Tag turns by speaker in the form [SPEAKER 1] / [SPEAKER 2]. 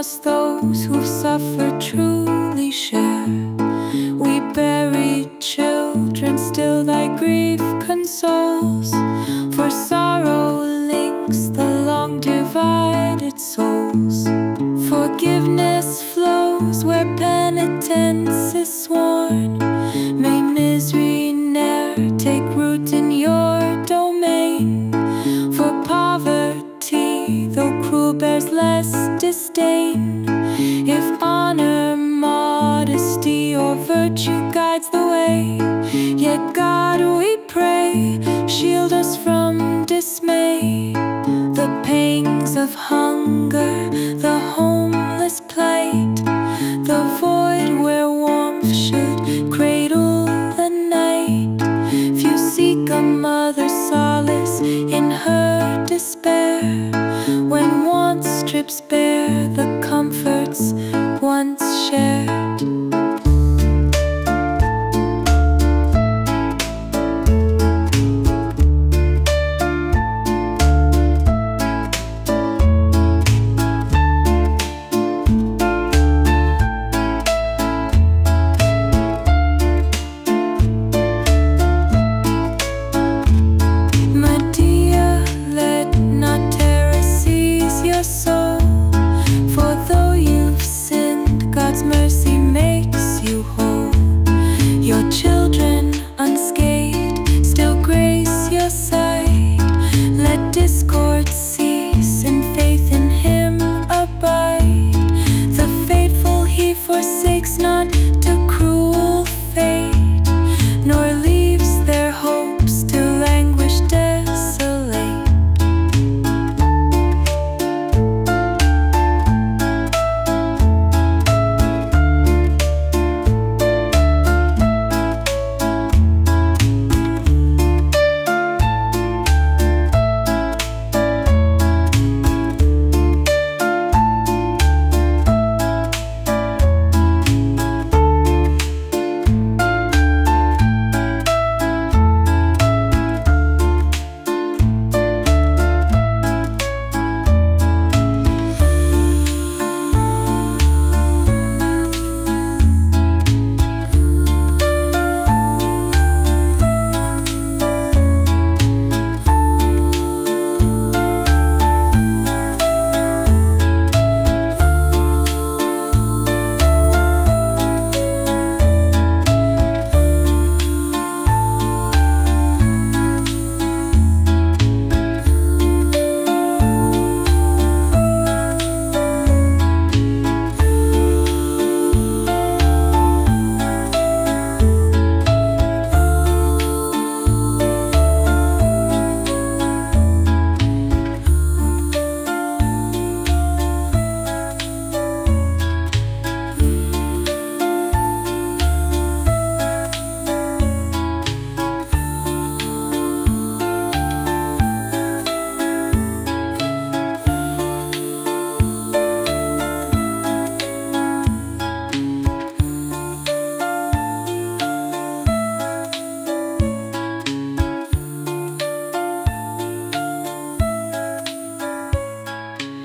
[SPEAKER 1] loss those who've suffered truly share. We bury children, still thy grief consoles, for sorrow links the long divided souls. Forgiveness flows where penitence is sworn. May misery ne'er take root in your domain, for poverty, though cruel, bears less disdain. If honor, modesty, or virtue guides the way, yet God, we pray, shield us from dismay. The pangs of hunger, the homeless plight, the void where warmth should cradle the night. Few seek a mother's solace in her despair, when want strips bare the